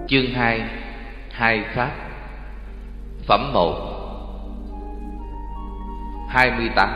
Chương 2. Hai pháp. Phẩm 1. 28.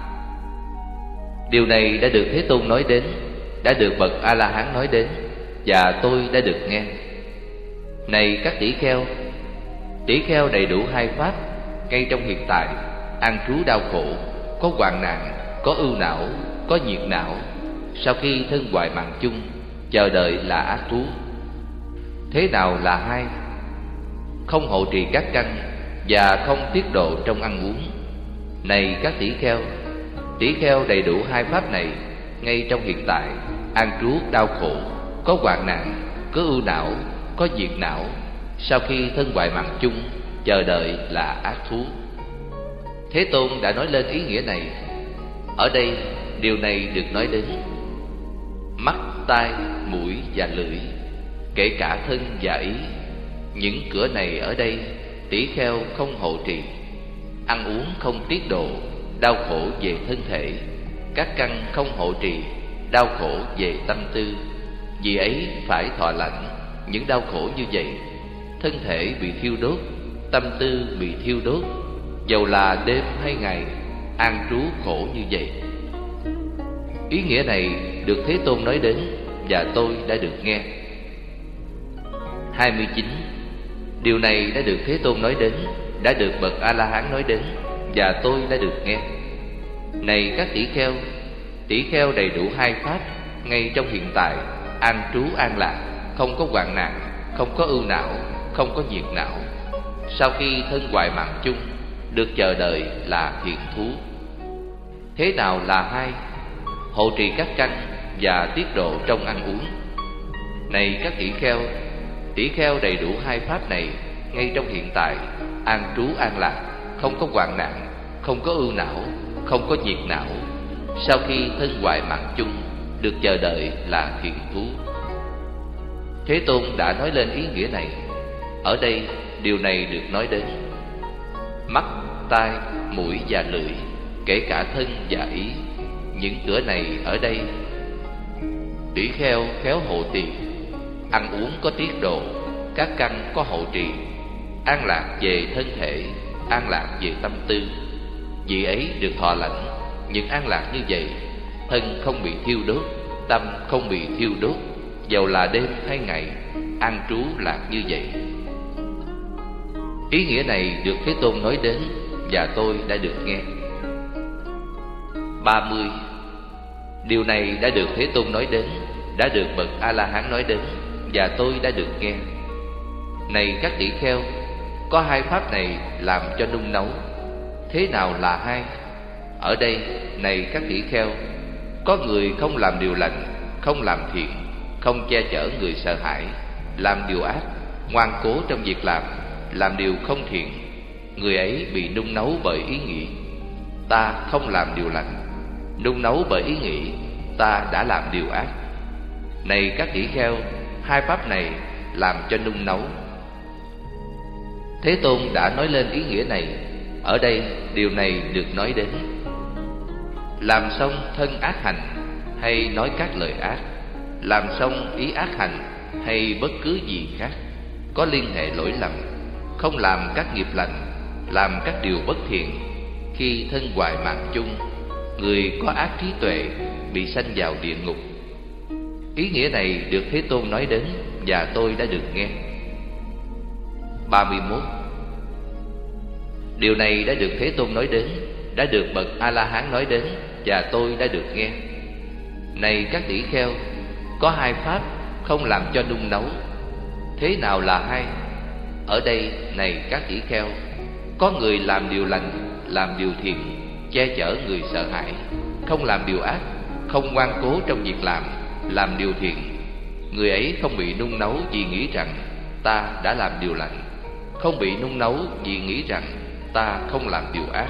Điều này đã được Thế Tôn nói đến, đã được bậc A-la-hán nói đến, và tôi đã được nghe. Này các tỷ kheo đầy đủ hai pháp, ngay trong hiện tại, an trú đau khổ, có hoạn nạn, có ưu não, có nhiệt não, sau khi thân hoại mạng chung, chờ đợi là ác thú. Thế nào là hai? Không hộ trì các căn và không tiết độ trong ăn uống. Này các tỷ kheo đầy đủ hai pháp này, ngay trong hiện tại, an trú đau khổ, có hoạn nạn, có ưu não, có nhiệt não, sau khi thân hoại mạng chung, chờ đợi là ác thú. Thế Tôn đã nói lên ý nghĩa này. Ở đây điều này được nói đến: mắt, tai, mũi và lưỡi, kể cả thân và ý. Những cửa này ở đây tỷ kheo không hộ trì. Ăn uống không tiết độ, đau khổ về thân thể. Các căn không hộ trì, đau khổ về tâm tư. Vì ấy phải thọ lãnh những đau khổ như vậy. Thân thể bị thiêu đốt, tâm tư bị thiêu đốt, dầu là đêm hay ngày, an trú khổ như vậy. Ý nghĩa này được Thế Tôn nói đến, và tôi đã được nghe. 29. Điều này đã được Thế Tôn nói đến, đã được bậc A-la-hán nói đến, và tôi đã được nghe. Này các tỷ kheo đầy đủ hai pháp, ngay trong hiện tại, an trú an lạc, không có hoạn nạn, không có ưu não, không có nhiệt não, sau khi thân hoại mạng chung, được chờ đợi là thiện thú. Thế nào là hai? Hộ trì các căn và tiết độ trong ăn uống. Này các tỷ kheo đầy đủ hai pháp này, ngay trong hiện tại, an trú an lạc, không có hoạn nạn, không có ưu não, không có nhiệt não, sau khi thân hoại mạng chung, được chờ đợi là thiện thú. Thế Tôn đã nói lên ý nghĩa này. Ở đây điều này được nói đến: mắt, tai, mũi và lưỡi, kể cả thân và ý. Những cửa này ở đây tỷ kheo khéo hộ trì. Ăn uống có tiết độ, các căn có hộ trì, an lạc về thân thể, an lạc về tâm tư. Vì ấy được thọ lãnh những an lạc như vậy. Thân không bị thiêu đốt, tâm không bị thiêu đốt, dầu là đêm hay ngày, an trú lạc như vậy. Ý nghĩa này được Thế Tôn nói đến, và tôi đã được nghe. 30. Điều này đã được Thế Tôn nói đến, đã được bậc A-la-hán nói đến, và tôi đã được nghe. Này các tỷ kheo, có hai pháp này làm cho nung nấu. Thế nào là hai? Ở đây, này các tỷ kheo, có người không làm điều lành, không làm thiện, không che chở người sợ hãi, làm điều ác, ngoan cố trong việc làm điều không thiện. Người ấy bị nung nấu bởi ý nghĩ: ta không làm điều lành. Nung nấu bởi ý nghĩ: ta đã làm điều ác. Này các tỷ kheo, hai pháp này làm cho nung nấu. Thế Tôn đã nói lên ý nghĩa này. Ở đây điều này được nói đến: làm xong thân ác hành, hay nói các lời ác, làm xong ý ác hành, hay bất cứ gì khác, có liên hệ lỗi lầm, không làm các nghiệp lành, làm các điều bất thiện. Khi thân hoại mạng chung, người có ác trí tuệ bị sanh vào địa ngục. Ý nghĩa này được Thế Tôn nói đến, và tôi đã được nghe. 31. Điều này đã được Thế Tôn nói đến, đã được bậc A-la-hán nói đến, và tôi đã được nghe. Này các tỷ kheo, có hai pháp không làm cho nung nấu. Thế nào là hai? Ở đây, này các tỷ kheo, có người làm điều lành, làm điều thiện, che chở người sợ hãi, không làm điều ác, không ngoan cố trong việc làm điều thiện. Người ấy không bị nung nấu vì nghĩ rằng ta đã làm điều lành, không bị nung nấu vì nghĩ rằng ta không làm điều ác.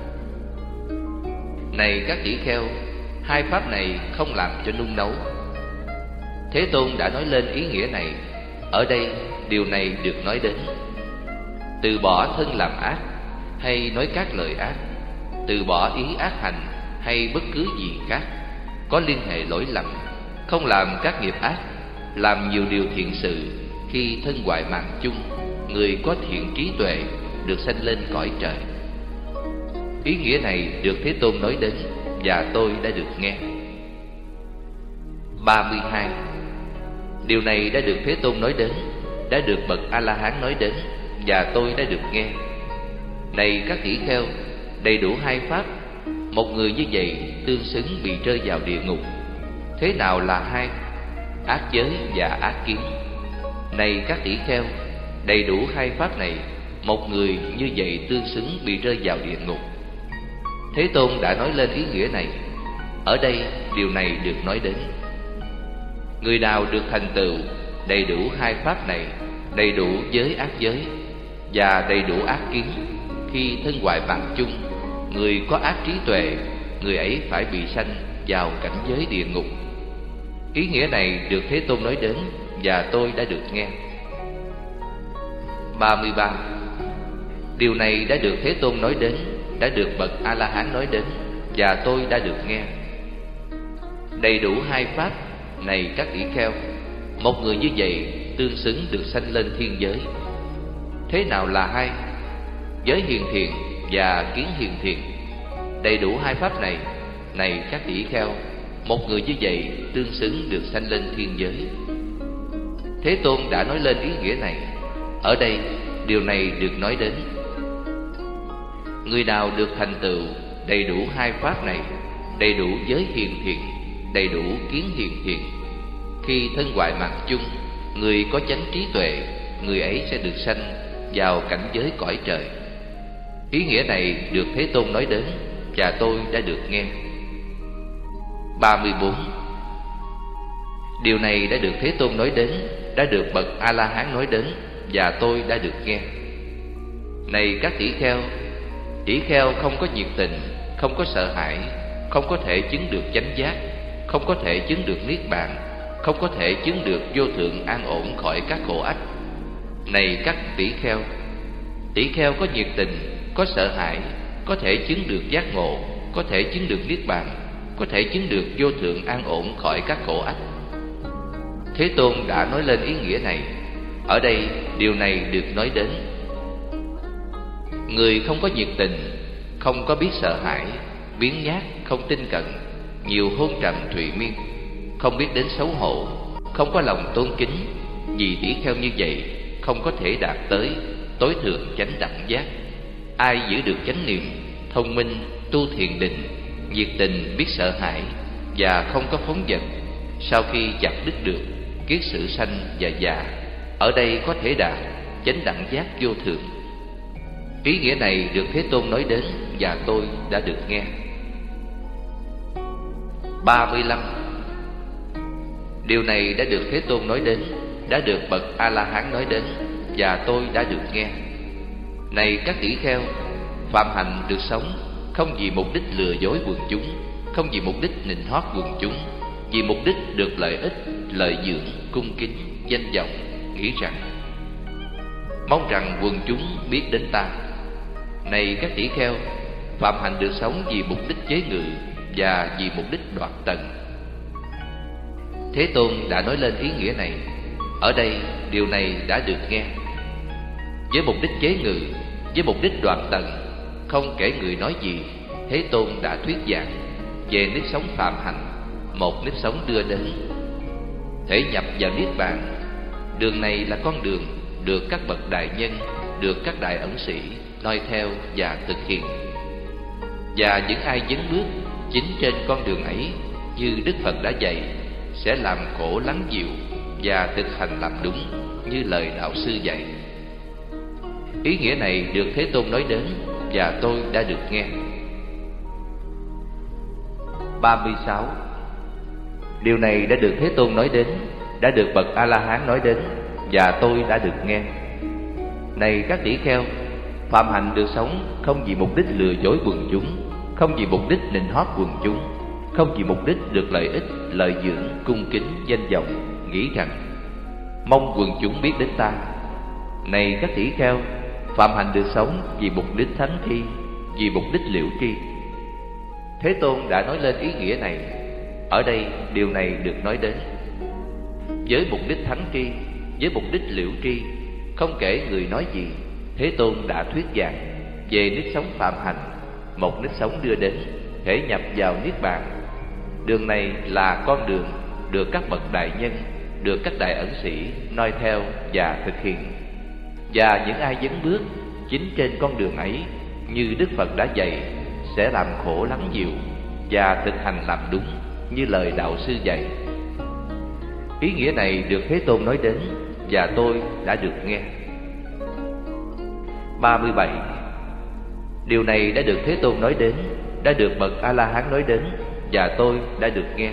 Này các tỷ kheo, hai pháp này không làm cho nung nấu. Thế Tôn đã nói lên ý nghĩa này. Ở đây điều này được nói đến: từ bỏ thân làm ác, hay nói các lời ác, từ bỏ ý ác hành, hay bất cứ gì khác, có liên hệ lỗi lầm, không làm các nghiệp ác, làm nhiều điều thiện sự, khi thân hoại mạng chung, người có thiện trí tuệ được sanh lên cõi trời. Ý nghĩa này được Thế Tôn nói đến và tôi đã được nghe. 32. Điều này đã được Thế Tôn nói đến, đã được bậc A-la-hán nói đến và tôi đã được nghe. Này các tỷ kheo, đầy đủ hai pháp, một người như vậy tương xứng bị rơi vào địa ngục. Thế nào là hai? Ác giới và ác kiến. Này các tỷ kheo, đầy đủ hai pháp này, một người như vậy tương xứng bị rơi vào địa ngục. Thế Tôn đã nói lên ý nghĩa này. Ở đây điều này được nói đến. Người nào được thành tựu đầy đủ hai pháp này, đầy đủ giới ác giới và đầy đủ ác kiến, khi thân hoại mạng chung, người có ác trí tuệ, người ấy phải bị sanh vào cảnh giới địa ngục. Ý nghĩa này được Thế Tôn nói đến và tôi đã được nghe. 33. Điều này đã được Thế Tôn nói đến, đã được bậc A-la-hán nói đến và tôi đã được nghe. Đầy đủ hai pháp, này các tỷ kheo, một người như vậy tương xứng được sanh lên thiên giới. Thế nào là hai? Giới hiền thiện và kiến hiền thiện. Đầy đủ hai pháp này, này các tỷ kheo, một người như vậy tương xứng được sanh lên thiên giới. Thế Tôn đã nói lên ý nghĩa này. Ở đây điều này được nói đến. Người nào được thành tựu đầy đủ hai pháp này, đầy đủ giới hiền thiện, đầy đủ kiến hiền thiện, khi thân hoại mạng chung, người có chánh trí tuệ, người ấy sẽ được sanh vào cảnh giới cõi trời. Ý nghĩa này được Thế Tôn nói đến và tôi đã được nghe. 34. Điều này đã được Thế Tôn nói đến, đã được bậc A-la-hán nói đến và tôi đã được nghe. Này các tỷ kheo không có nhiệt tình, không có sợ hãi, không có thể chứng được chánh giác, không có thể chứng được niết bàn, không có thể chứng được vô thượng an ổn khỏi các khổ ách. Này các tỷ kheo có nhiệt tình, có sợ hãi, có thể chứng được giác ngộ, có thể chứng được niết bàn, có thể chứng được vô thượng an ổn khỏi các khổ ách. Thế Tôn đã nói lên ý nghĩa này. Ở đây điều này được nói đến. Người không có nhiệt tình, không có biết sợ hãi, biếng nhác, không tinh cậy, nhiều hôn trầm thụy miên, không biết đến xấu hổ, không có lòng tôn kính, vì tỷ kheo như vậy không có thể đạt tới tối thượng chánh đẳng giác. Ai giữ được chánh niệm, thông minh, tu thiền định, nhiệt tình, biết sợ hãi và không có phóng dật, sau khi chặt đứt được kiết sử sanh và già, ở đây có thể đạt chánh đẳng giác vô thượng. Ý nghĩa này được Thế Tôn nói đến và tôi đã được nghe. 35. Điều này đã được Thế Tôn nói đến, đã được bậc A-la-hán nói đến và tôi đã được nghe. Này các tỷ kheo, phạm hạnh được sống không vì mục đích lừa dối quần chúng, không vì mục đích nịnh hót quần chúng, vì mục đích được lợi ích, lợi dưỡng, cung kính, danh vọng, nghĩ rằng mong rằng quần chúng biết đến ta. Này các tỷ kheo, phạm hạnh được sống vì mục đích chế ngự và vì mục đích đoạt tầng. Thế Tôn đã nói lên ý nghĩa này. Ở đây điều này đã được nghe. Với mục đích chế ngự, với mục đích đoạt tầng, không kể người nói gì, Thế Tôn đã thuyết giảng về nếp sống phạm hạnh, một nếp sống đưa đến thể nhập vào niết bàn. Đường này là con đường được các bậc đại nhân, được các đại ẩn sĩ noi theo và thực hiện. Và những ai dấn bước chính trên con đường ấy, như Đức Phật đã dạy, sẽ làm khổ lắng dịu và thực hành làm đúng như lời đạo sư dạy. Ý nghĩa này được Thế Tôn nói đến và tôi đã được nghe. 36. Điều này đã được Thế Tôn nói đến, đã được bậc A-la-hán nói đến và tôi đã được nghe. Này các tỷ kheo, phạm hạnh được sống không vì mục đích lừa dối quần chúng, không vì mục đích nịnh hót quần chúng, không vì mục đích được lợi ích, lợi dưỡng, cung kính, danh vọng, nghĩ rằng mong quần chúng biết đến ta. Này các tỷ kheo, phạm hạnh được sống vì mục đích thắng tri, vì mục đích liễu tri. Thế Tôn đã nói lên ý nghĩa này. Ở đây điều này được nói đến. Với mục đích thắng tri, với mục đích liễu tri. Không kể người nói gì, Thế Tôn đã thuyết giảng về nếp sống phạm hạnh, một nếp sống đưa đến thể nhập vào niết bàn. Đường này là con đường được các bậc đại nhân, được các đại ẩn sĩ noi theo và thực hiện. Và những ai dấn bước chính trên con đường ấy, như Đức Phật đã dạy, sẽ làm khổ lắng dịu và thực hành làm đúng như lời đạo sư dạy. Ý nghĩa này được Thế Tôn nói đến và tôi đã được nghe. 37. Điều này đã được Thế Tôn nói đến, đã được bậc A-la-hán nói đến và tôi đã được nghe.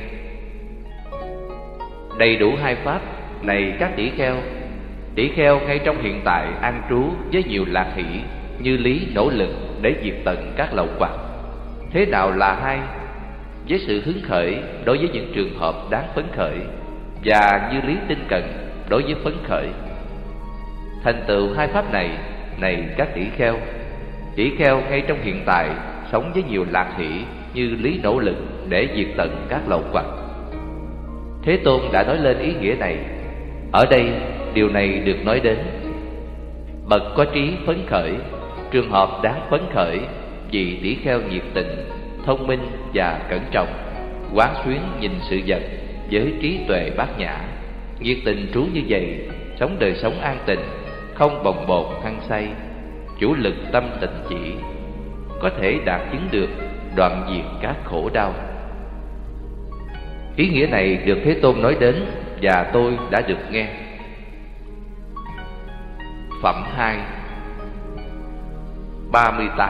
Đầy đủ hai pháp này các tỷ kheo ngay trong hiện tại an trú với nhiều lạc hỷ, như lý nỗ lực để diệt tận các lậu hoặc. Thế nào là hai? Với sự hứng khởi đối với những trường hợp đáng phấn khởi, và như lý tinh cần đối với phấn khởi. Thành tựu hai pháp này các tỷ kheo ngay trong hiện tại sống với nhiều lạc hỷ, như lý nỗ lực để diệt tận các lậu hoặc. Thế Tôn đã nói lên ý nghĩa này. Ở đây điều này được nói đến. Bậc có trí phấn khởi, trường hợp đáng phấn khởi, vì tỷ kheo nhiệt tình, thông minh và cẩn trọng, quán xuyến nhìn sự vật với trí tuệ bát nhã, nhiệt tình trú như vậy, sống đời sống an tình, không bồng bột hăng say, chủ lực tâm tịnh chỉ, có thể đạt chứng được đoạn diệt các khổ đau. Ý nghĩa này được Thế Tôn nói đến và tôi đã được nghe. Phẩm 2. 38.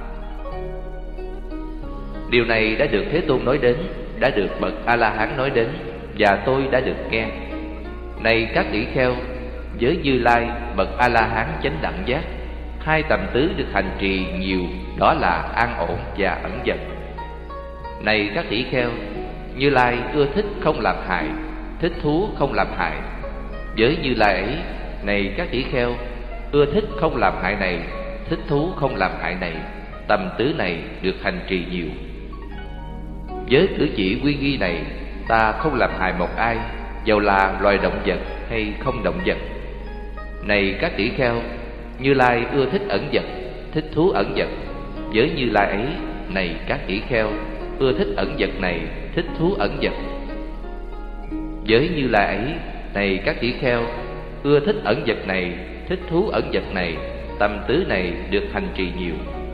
Điều này đã được Thế Tôn nói đến, đã được bậc A-la-hán nói đến và tôi đã được nghe. Này các tỷ kheo, với Như Lai bậc A-la-hán chánh đẳng giác, hai tầm tứ được hành trì nhiều, đó là an ổn và ẩn dật. Này các tỷ kheo, Như Lai ưa thích không làm hại, thích thú không làm hại. Với Như Lai ấy, này các tỷ kheo, ưa thích không làm hại này, thích thú không làm hại này, tầm tứ này được hành trì nhiều. Với cử chỉ uy nghi này, ta không làm hại một ai, dầu là loài động vật hay không động vật. Này các tỷ kheo, Như Lai ưa thích ẩn vật, thích thú ẩn vật. Với Như Lai ấy, này các tỷ kheo, ưa thích ẩn vật này, thích thú ẩn vật. Với Như Lai ấy, này các tỷ kheo, ưa thích ẩn vật này, thích thú ẩn vật này, tầm tứ này được hành trì nhiều.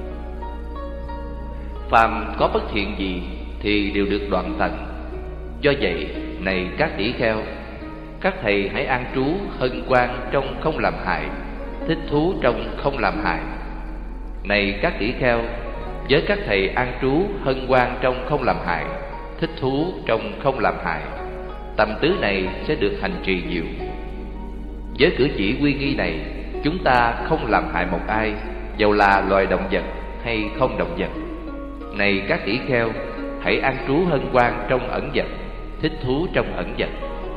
Phàm có bất thiện gì thì đều được đoạn tận. Do vậy, này các tỷ kheo, các thầy hãy an trú hân hoan trong không làm hại, thích thú trong không làm hại. Này các tỷ kheo, với các thầy an trú hân hoan trong không làm hại, thích thú trong không làm hại, tầm tứ này sẽ được hành trì nhiều. Với cử chỉ uy nghi này, chúng ta không làm hại một ai, dầu là loài động vật hay không động vật. Này các tỷ kheo, hãy an trú hân hoan trong ẩn vật, thích thú trong ẩn vật.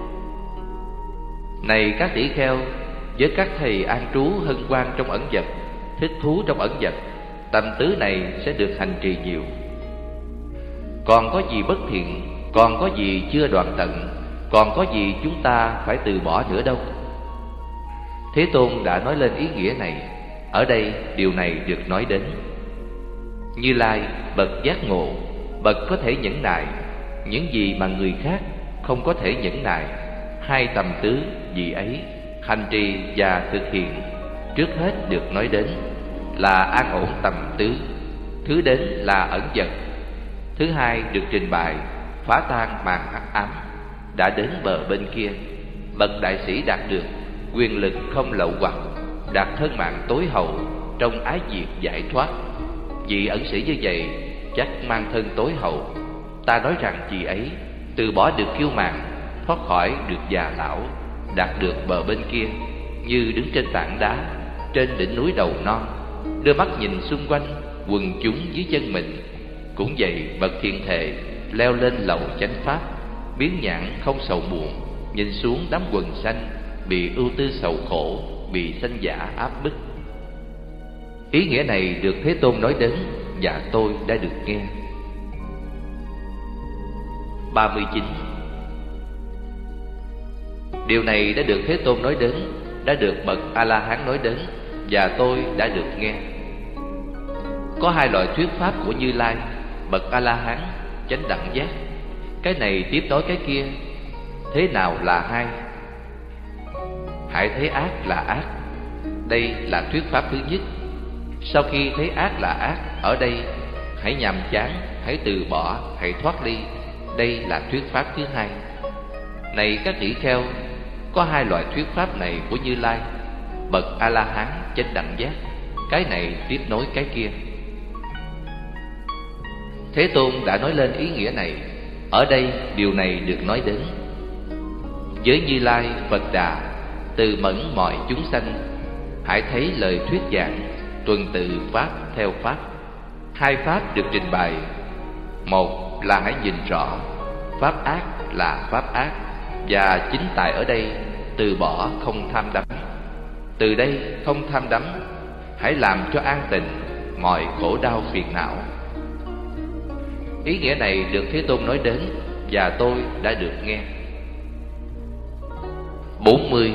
Này các tỷ kheo, với các thầy an trú hân hoan trong ẩn vật, thích thú trong ẩn vật, tầm tứ này sẽ được hành trì nhiều. Còn có gì bất thiện, còn có gì chưa đoạn tận, còn có gì chúng ta phải từ bỏ nữa đâu. Thế Tôn đã nói lên ý nghĩa này. Ở đây điều này được nói đến. Như Lai bậc giác ngộ, bậc có thể nhẫn nại những gì mà người khác không có thể nhẫn nại. Hai tầm tứ vì ấy hành trì và thực hiện, trước hết được nói đến là an ổn tầm tứ, thứ đến là ẩn vật, thứ hai được trình bày phá tan màn hắc ám, đã đến bờ bên kia. Bậc đại sĩ đạt được quyền lực không lậu hoặc, đạt thân mạng tối hậu trong ái diệt giải thoát. Vị ẩn sĩ như vậy chắc mang thân tối hậu. Ta nói rằng vị ấy từ bỏ được kiêu mạn, thoát khỏi được già lão, đạt được bờ bên kia, như đứng trên tảng đá trên đỉnh núi đầu non, đưa mắt nhìn xung quanh quần chúng dưới chân mình. Cũng vậy, bậc thiện thệ leo lên lầu chánh pháp, biến nhãn không sầu buồn, nhìn xuống đám quần sanh bị ưu tư sầu khổ, bị sanh giả áp bức. Ý nghĩa này được Thế Tôn nói đến và tôi đã được nghe. 39. Điều này đã được Thế Tôn nói đến, đã được bậc A-la-hán nói đến, và tôi đã được nghe. Có hai loại thuyết pháp của Như Lai, bậc A-la-hán, chánh đẳng giác. Cái này tiếp nối cái kia. Thế nào là hai? Hãy thấy ác là ác. Đây là thuyết pháp thứ nhất. Sau khi thấy ác là ác, ở đây hãy nhàm chán, hãy từ bỏ, hãy thoát ly. Đây là thuyết pháp thứ hai. Này các tỷ kheo, có hai loại thuyết pháp này của Như Lai, bậc A-la-hán chánh đẳng giác. Cái này tiếp nối cái kia. Thế Tôn đã nói lên ý nghĩa này. Ở đây điều này được nói đến. Với Như Lai Phật Đà, từ mẫn mọi chúng sanh, hãy thấy lời thuyết giảng, tuần tự pháp theo pháp. Hai pháp được trình bày. Một là hãy nhìn rõ pháp ác là pháp ác, và chính tại ở đây từ bỏ không tham đắm. Từ đây không tham đắm, hãy làm cho an tịnh mọi khổ đau phiền não. Ý nghĩa này được Thế Tôn nói đến, và tôi đã được nghe. 40.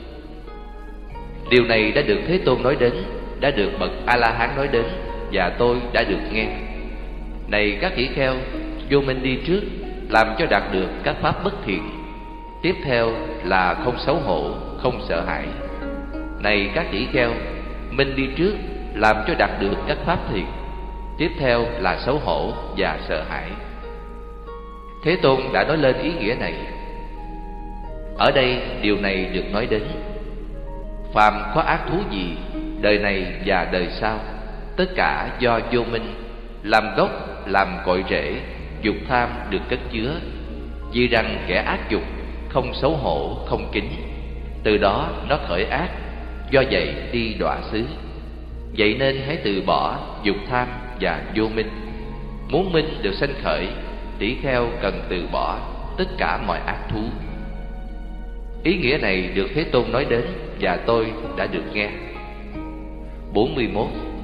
Điều này đã được Thế Tôn nói đến, đã được bậc A-la-hán nói đến, và tôi đã được nghe. Này các tỷ kheo, vô minh đi trước, làm cho đạt được các pháp bất thiện. Tiếp theo là không xấu hổ, không sợ hãi. Này các tỷ kheo, minh đi trước, làm cho đạt được các pháp thiện. Tiếp theo là xấu hổ và sợ hãi. Thế Tôn đã nói lên ý nghĩa này. Ở đây điều này được nói đến. Phàm có ác thú gì, đời này và đời sau, tất cả do vô minh, làm gốc, làm cội rễ, dục tham được cất chứa. Vì rằng kẻ ác dục, không xấu hổ, không kính, từ đó nó khởi ác, do vậy đi đọa xứ. Vậy nên hãy từ bỏ dục tham và vô minh. Muốn minh được sanh khởi, tỷ kheo cần từ bỏ tất cả mọi ác thú. Ý nghĩa này được Thế Tôn nói đến, và tôi đã được nghe. 41.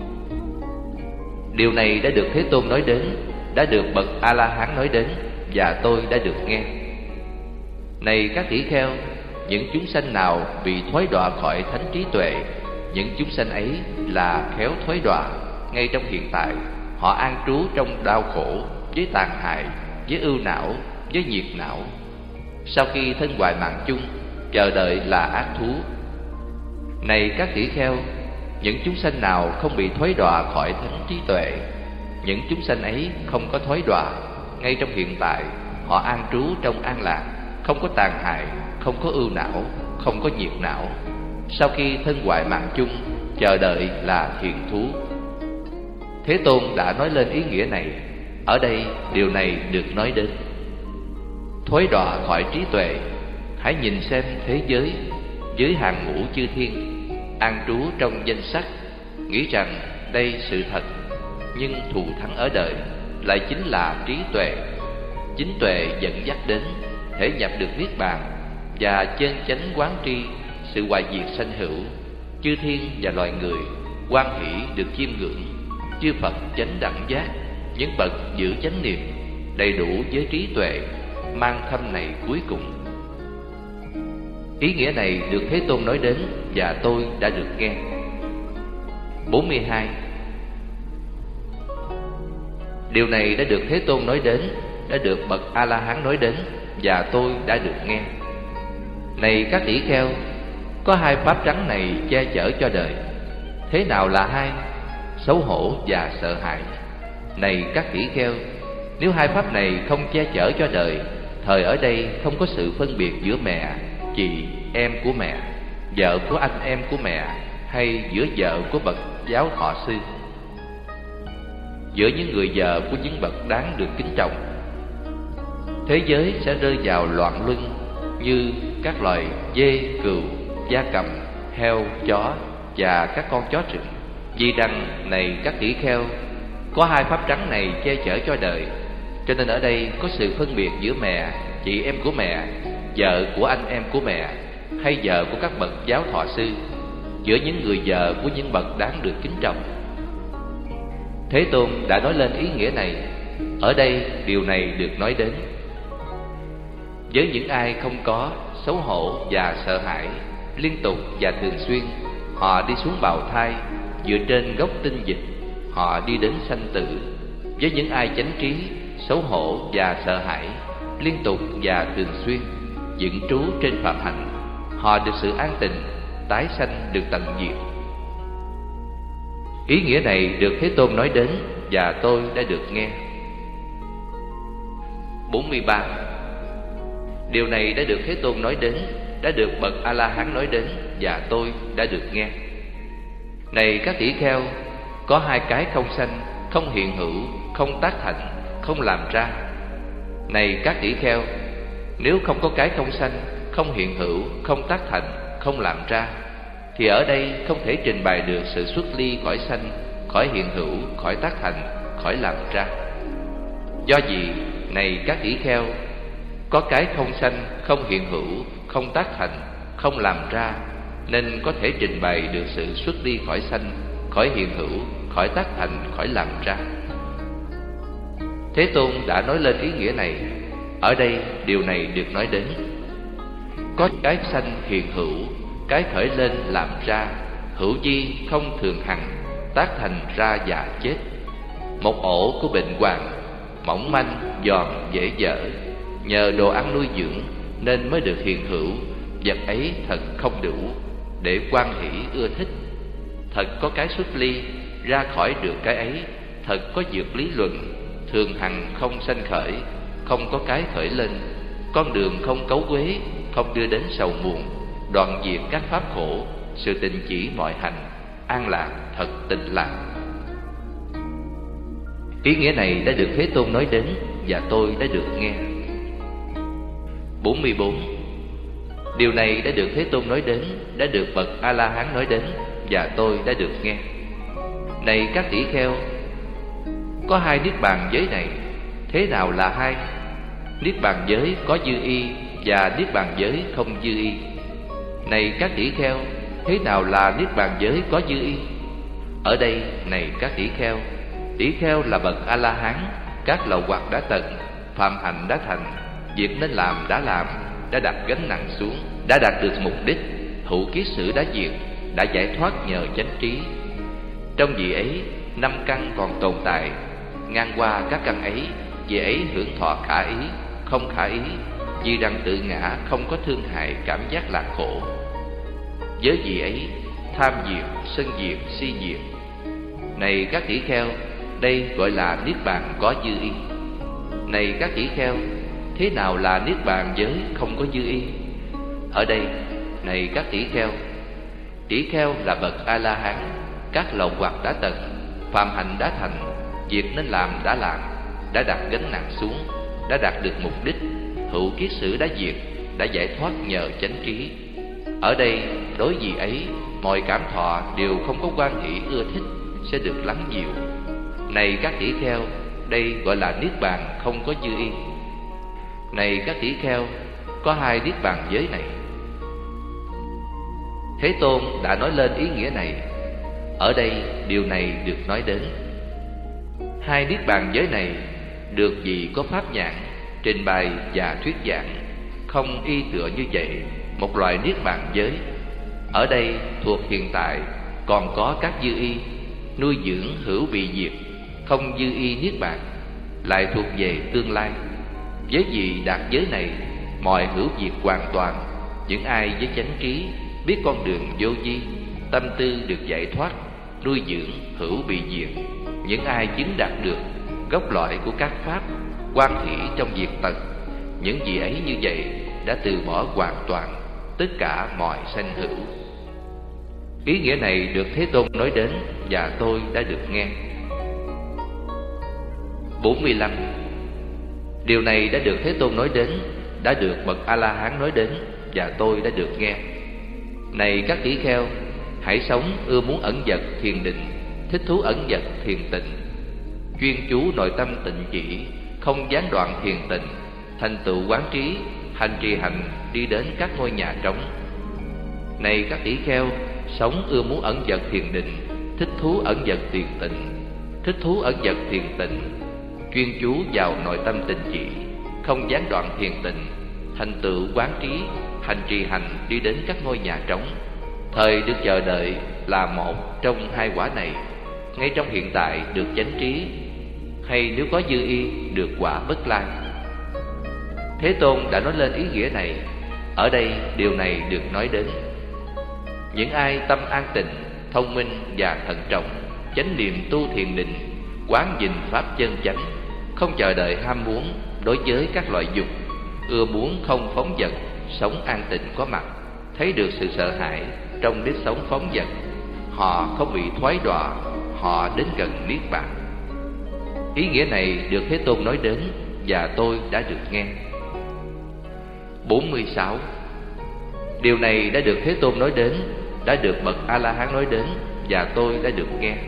Điều này đã được Thế Tôn nói đến, đã được bậc A-la-hán nói đến, và tôi đã được nghe. Này các tỷ kheo, những chúng sanh nào bị thoái đọa khỏi thánh trí tuệ, những chúng sanh ấy là khéo thoái đọa ngay trong hiện tại. Họ an trú trong đau khổ, với tàn hại, với ưu não, với nhiệt não. Sau khi thân hoại mạng chung, chờ đợi là ác thú. Này các tỷ kheo, những chúng sanh nào không bị thoái đọa khỏi thánh trí tuệ, những chúng sanh ấy không có thoái đọa ngay trong hiện tại. Họ an trú trong an lạc, không có tàn hại, không có ưu não, không có nhiệt não. Sau khi thân hoại mạng chung, chờ đợi là thiền thú. Thế Tôn đã nói lên ý nghĩa này. Ở đây điều này được nói đến. Thoái đọa khỏi trí tuệ, hãy nhìn xem thế giới, với hàng ngũ chư thiên, an trú trong danh sắc, nghĩ rằng đây sự thật, nhưng thù thắng ở đời lại chính là trí tuệ. Chính tuệ dẫn dắt đến thể nhập được niết bàn, và chân chánh quán tri sự hoại diệt sanh hữu. Chư thiên và loài người hoan hỷ được chiêm ngưỡng chư Phật chánh đẳng giác, những bậc giữ chánh niệm, đầy đủ với trí tuệ, mang thâm này cuối cùng. Ý nghĩa này được Thế Tôn nói đến, và tôi đã được nghe. 42. Điều này đã được Thế Tôn nói đến, đã được bậc A-la-hán nói đến, và tôi đã được nghe. Này các tỷ kheo, có hai pháp trắng này che chở cho đời. Thế nào là hai? Xấu hổ và sợ hãi. Này các tỷ kheo, nếu hai pháp này không che chở cho đời, thời ở đây không có sự phân biệt giữa mẹ, chị, em của mẹ, vợ của anh em của mẹ, hay giữa vợ của bậc giáo thọ sư, giữa những người vợ của những bậc đáng được kính trọng. Thế giới sẽ rơi vào loạn luân như các loài dê, cừu, gia cầm, heo, chó và các con chó rừng. Vì rằng, này các tỷ kheo, có hai pháp trắng này che chở cho đời, cho nên ở đây có sự phân biệt giữa mẹ, chị em của mẹ, vợ của anh em của mẹ, hay vợ của các bậc giáo thọ sư, giữa những người vợ của những bậc đáng được kính trọng. Thế Tôn đã nói lên ý nghĩa này. Ở đây điều này được nói đến. Với những ai không có xấu hổ và sợ hãi, liên tục và thường xuyên, họ đi xuống bào thai, dựa trên gốc tinh dịch, họ đi đến sanh tử. Với những ai chánh trí, xấu hổ và sợ hãi, liên tục và thường xuyên, dựng trú trên phạm hạnh, họ được sự an tịnh, tái sanh được tận diệt. Ý nghĩa này được Thế Tôn nói đến và tôi đã được nghe. 43. Điều này đã được Thế Tôn nói đến, đã được bậc A-la-hán nói đến và tôi đã được nghe. Này các tỷ kheo, có hai cái không sanh, không hiện hữu, không tác thành, không làm ra. Này các tỷ kheo, nếu không có cái không sanh, không hiện hữu, không tác thành, không làm ra, thì ở đây không thể trình bày được sự xuất ly khỏi sanh, khỏi hiện hữu, khỏi tác thành, khỏi làm ra. Do gì, này các tỷ kheo, có cái không sanh, không hiện hữu, không tác thành, không làm ra, nên có thể trình bày được sự xuất ly khỏi sanh, khỏi hiện hữu, khỏi tác thành, khỏi làm ra. Thế Tôn đã nói lên ý nghĩa này. Ở đây điều này được nói đến. Có cái sanh hiện hữu, cái khởi lên làm ra, hữu di không thường hằng, tác thành ra và chết. Một ổ của bệnh hoạn, mỏng manh, giòn, dễ dở, nhờ đồ ăn nuôi dưỡng nên mới được hiện hữu. Vật ấy thật không đủ để hoan hỷ ưa thích. Thật có cái xuất ly, ra khỏi được cái ấy. Thật có dược lý luận, thường hằng không sanh khởi, không có cái khởi lên. Con đường không cấu quế, không đưa đến sầu muộn, đoạn diệt các pháp khổ, sự tình chỉ mọi hành, an lạc thật tịnh lạc. Ý nghĩa này đã được Thế Tôn nói đến và tôi đã được nghe. 44. Điều này đã được Thế Tôn nói đến, đã được bậc A-la-hán nói đến và tôi đã được nghe. Này các tỷ kheo, có hai niết bàn giới này. Thế nào là hai? Niết bàn giới có dư y và niết bàn giới không dư y. Này các tỷ kheo, thế nào là niết bàn giới có dư y? Ở đây, này các tỷ kheo là bậc A-la-hán, các lậu hoặc đã tận, phạm hạnh đã thành, việc nên làm, đã đặt gánh nặng xuống, đã đạt được mục đích, hữu kiết sử đã diệt, đã giải thoát nhờ chánh trí. Trong vị ấy, 5 căn còn tồn tại, ngang qua các căn ấy, vị ấy hưởng thọ khả ý, không khả ý, vì rằng tự ngã không có thương hại cảm giác lạc khổ. Với vị ấy, tham diệt, sân diệt, si diệt. Này các tỷ kheo, đây gọi là niết bàn có dư y. Này các tỷ kheo, thế nào là niết bàn giới không có dư y? Ở đây, này các tỷ kheo là bậc A-la-hán, các lậu hoặc đã tận, phạm hạnh đã thành, việc nên làm, đã đặt gánh nặng xuống, đã đạt được mục đích, hữu kiết sử đã diệt, đã giải thoát nhờ chánh trí. Ở đây, đối vị ấy, mọi cảm thọ đều không có quan hỷ ưa thích, sẽ được lắng dịu. Này các tỷ kheo, đây gọi là niết bàn không có dư y. Này các tỷ kheo, có hai niết bàn giới này. Thế Tôn đã nói lên ý nghĩa này. Ở đây điều này được nói đến. Hai niết bàn giới này được vì có pháp nhãn, trình bày và thuyết giảng, không y tựa như vậy một loại niết bàn giới. Ở đây thuộc hiện tại còn có các dư y, nuôi dưỡng hữu bị diệt, không dư y niết bàn, lại thuộc về tương lai. Với vị đạt giới này, mọi hữu diệt hoàn toàn. Những ai với chánh trí, biết con đường vô vi, tâm tư được giải thoát, nuôi dưỡng hữu bị diệt. Những ai chứng đạt được gốc loại của các pháp, quan hỷ trong diệt tận, những vị ấy như vậy đã từ bỏ hoàn toàn tất cả mọi sanh hữu. Ý nghĩa này được Thế Tôn nói đến và tôi đã được nghe. 45. Điều này đã được Thế Tôn nói đến, đã được bậc A-la-hán nói đến và tôi đã được nghe. Này các tỷ kheo, hãy sống ưa muốn ẩn dật thiền định, thích thú ẩn dật thiền tịnh, chuyên chú nội tâm tịnh chỉ, không gián đoạn thiền tịnh, thành tựu quán trí, hành trì hành đi đến các ngôi nhà trống. Này các tỷ kheo, sống ưa muốn ẩn dật thiền định, thích thú ẩn dật thiền tịnh, thích thú ẩn dật thiền tịnh, chuyên chú vào nội tâm tịnh chỉ, không gián đoạn thiền tịnh, thành tựu quán trí, hành trì hành đi đến các ngôi nhà trống. Thời được chờ đợi là một trong hai quả này, ngay trong hiện tại được chánh trí, hay nếu có dư y được quả bất lai. Thế Tôn đã nói lên ý nghĩa này. Ở đây điều này được nói đến. Những ai tâm an tịnh, thông minh và thận trọng, chánh niệm tu thiền định, quán nhìn pháp chân chánh, không chờ đợi ham muốn đối với các loại dục, ưa muốn không phóng dật, sống an tịnh có mặt, thấy được sự sợ hãi trong nếp sống phóng dật, họ không bị thoái đọa, họ đến gần niết bàn. Ý nghĩa này được Thế Tôn nói đến và tôi đã được nghe. 46. Điều này đã được Thế Tôn nói đến, đã được bậc A-la-hán nói đến và tôi đã được nghe.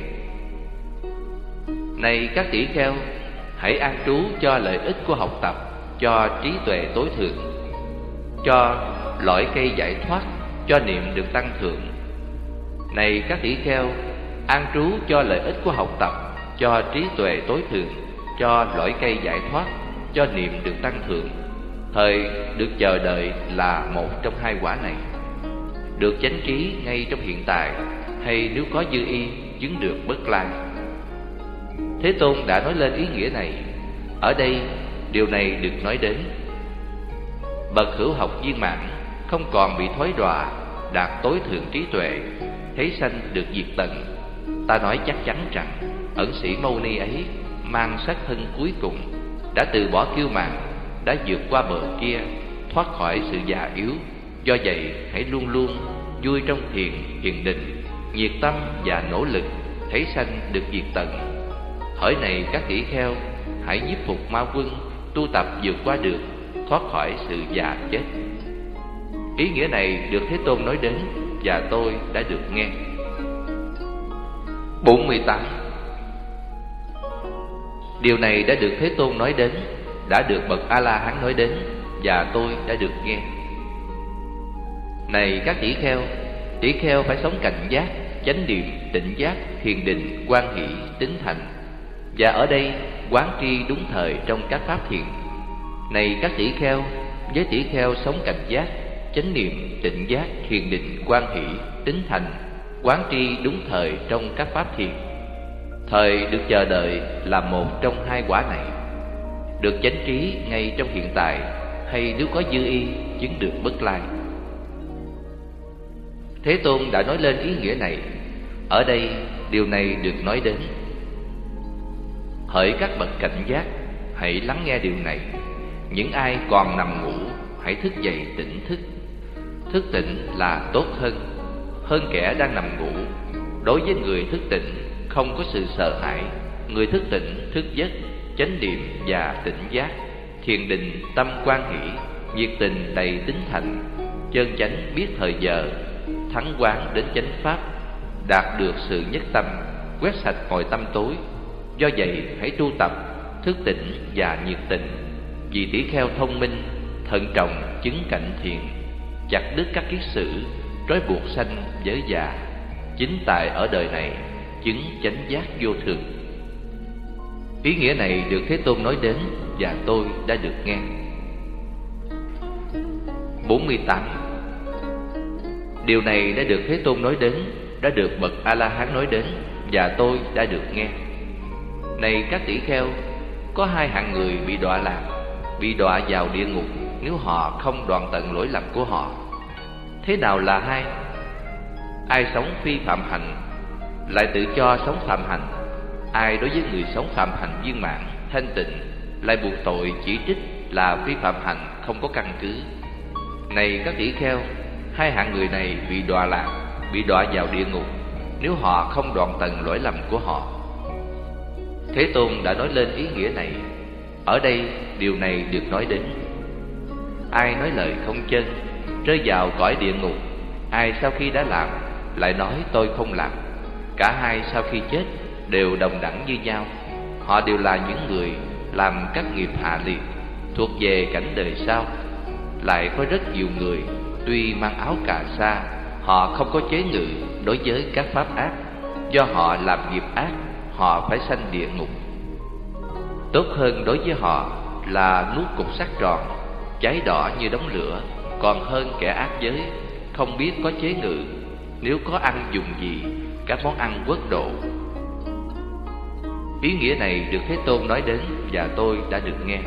Này các tỷ kheo, hãy an trú cho lợi ích của học tập, cho trí tuệ tối thượng, cho lõi cây giải thoát, cho niệm được tăng thượng. Này các tỷ kheo, an trú cho lợi ích của học tập, cho trí tuệ tối thượng, cho lõi cây giải thoát, cho niệm được tăng thượng. Thời được chờ đợi là một trong hai quả này, được chánh trí ngay trong hiện tại, hay nếu có dư y chứng được bất lai. Thế Tôn đã nói lên ý nghĩa này. Ở đây điều này được nói đến. Bậc hữu học viên mãn không còn bị thối đọa, đạt tối thượng trí tuệ, thấy sanh được diệt tận. Ta nói chắc chắn rằng ẩn sĩ Mâu Ni ấy mang xác thân cuối cùng, đã từ bỏ kiêu mạn, đã vượt qua bờ kia, thoát khỏi sự già yếu. Do vậy hãy luôn luôn vui trong thiền, thiền định, nhiệt tâm và nỗ lực, thấy sanh được diệt tận. Hỡi này các tỷ kheo, hãy nhiếp phục ma quân, tu tập vượt qua được, thoát khỏi sự già chết. Ý nghĩa này được Thế Tôn nói đến và tôi đã được nghe. 48. Điều này đã được Thế Tôn nói đến, đã được bậc A-la-hán nói đến và tôi đã được nghe. Này các tỷ kheo phải sống cảnh giác, chánh niệm, tỉnh giác, thiền định, quan hỷ, tín thành. Và ở đây quán tri đúng thời trong các pháp thiền. Này các tỷ kheo, với tỷ kheo sống cảnh giác, chánh niệm, tỉnh giác, thiền định, quan hỷ, tín thành, quán tri đúng thời trong các pháp thiền. Thời được chờ đợi là một trong hai quả này, được chánh trí ngay trong hiện tại, hay nếu có dư y chứng được bất lai. Thế Tôn đã nói lên ý nghĩa này. Ở đây điều này được nói đến. Hỡi các bậc cảnh giác, hãy lắng nghe điều này. Những ai còn nằm ngủ, hãy thức dậy tỉnh thức. Thức tỉnh là tốt hơn kẻ đang nằm ngủ. Đối với người thức tỉnh, không có sự sợ hãi. Người thức tỉnh, thức giấc, chánh niệm và tỉnh giác, thiền định, tâm quan hỷ, nhiệt tình đầy tín thành, chân chánh biết thời giờ, thắng quán đến chánh pháp, đạt được sự nhất tâm, quét sạch mọi tâm tối. Do vậy hãy tu tập thức tỉnh và nhiệt tình. Vì tỷ kheo thông minh, thận trọng chứng cảnh thiền, chặt đứt các kiết sử, trói buộc sanh giới già, chính tại ở đời này chứng chánh giác vô thường. Ý nghĩa này được Thế Tôn nói đến và tôi đã được nghe. 48. Điều này đã được Thế Tôn nói đến, đã được bậc A-la-hán nói đến và tôi đã được nghe. Này các tỷ kheo, có hai hạng người bị đọa lạc, bị đọa vào địa ngục nếu họ không đoạn tận lỗi lầm của họ. Thế nào là hai? Ai sống phi phạm hạnh lại tự cho sống phạm hạnh. Ai đối với người sống phạm hạnh viên mãn, thanh tịnh lại buộc tội chỉ trích là phi phạm hạnh không có căn cứ. Này các tỷ kheo, hai hạng người này bị đọa lạc, bị đọa vào địa ngục nếu họ không đoạn tận lỗi lầm của họ. Thế Tôn đã nói lên ý nghĩa này. Ở đây điều này được nói đến. Ai nói lời không chân, rơi vào cõi địa ngục. Ai sau khi đã làm lại nói tôi không làm. Cả hai sau khi chết đều đồng đẳng như nhau. Họ đều là những người làm các nghiệp hạ liệt, thuộc về cảnh đời sau. Lại có rất nhiều người tuy mang áo cà sa, họ không có chế ngự đối với các pháp ác. Do họ làm nghiệp ác, họ phải sanh địa ngục. Tốt hơn đối với họ là nuốt cục sắt tròn, cháy đỏ như đống lửa, còn hơn kẻ ác giới, không biết có chế ngự, nếu có ăn dùng gì các món ăn quốc độ. Ý nghĩa này được Thế Tôn nói đến và tôi đã được nghe.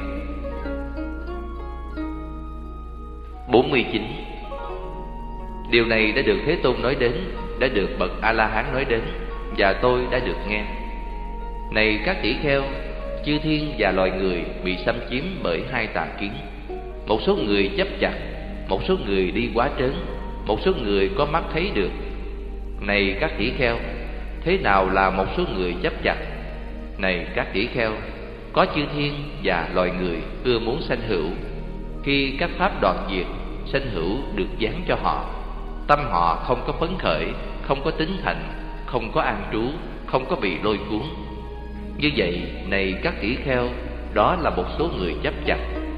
49. Điều này đã được Thế Tôn nói đến, đã được bậc A-la-hán nói đến và tôi đã được nghe. Này các tỷ kheo, chư thiên và loài người bị xâm chiếm bởi hai tà kiến. Một số người chấp chặt, một số người đi quá trớn, một số người có mắt thấy được. Này các tỷ kheo, thế nào là một số người chấp chặt? Này các tỷ kheo, có chư thiên và loài người ưa muốn sanh hữu. Khi các pháp đoạn diệt, sanh hữu được giáng cho họ. Tâm họ không có phấn khởi, không có tín thành, không có an trú, không có bị lôi cuốn. Như vậy, này các tỷ kheo, đó là một số người chấp chặt.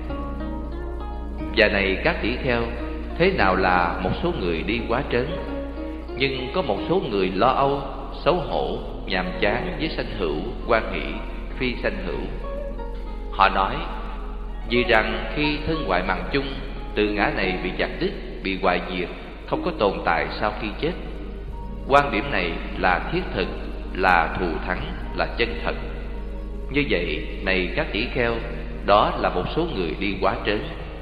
Và này các tỷ kheo, thế nào là một số người đi quá trớn? Nhưng có một số người lo âu, xấu hổ, nhàm chán với sanh hữu, hoan hỷ, phi sanh hữu. Họ nói, vì rằng khi thân ngoại mằng chung, từ ngã này bị chặt đứt, bị hoại diệt, không có tồn tại sau khi chết. Quan điểm này là thiết thực, là thù thắng, là chân thật. Như vậy, này các tỷ kheo, đó là một số người đi quá trớn.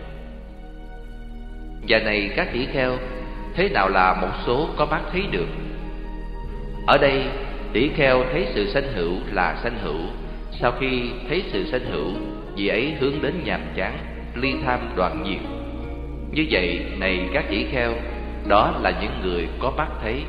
Và này các tỷ kheo, thế nào là một số có mắt thấy được? Ở đây, tỷ kheo thấy sự sanh hữu là sanh hữu. Sau khi thấy sự sanh hữu, vì ấy hướng đến nhàm chán, ly tham đoạn diệt. Như vậy, này các tỷ kheo, đó là những người có mắt thấy.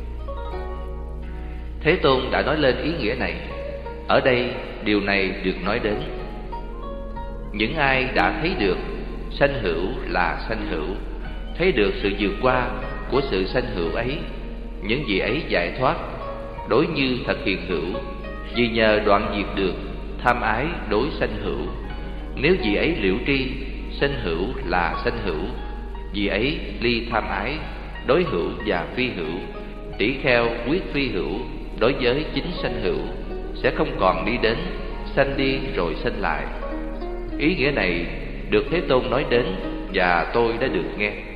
Thế Tôn đã nói lên ý nghĩa này. Ở đây, điều này được nói đến. Những ai đã thấy được sanh hữu là sanh hữu, thấy được sự vượt qua của sự sanh hữu ấy, những vị ấy giải thoát, đối như thật hiện hữu, vì nhờ đoạn diệt được tham ái đối sanh hữu. Nếu vị ấy liễu tri, sanh hữu là sanh hữu, vì ấy ly tham ái, đối hữu và phi hữu. Tỷ kheo quyết phi hữu đối với chính sanh hữu, sẽ không còn đi đến sanh đi rồi sanh lại. Ý nghĩa này được Thế Tôn nói đến và tôi đã được nghe.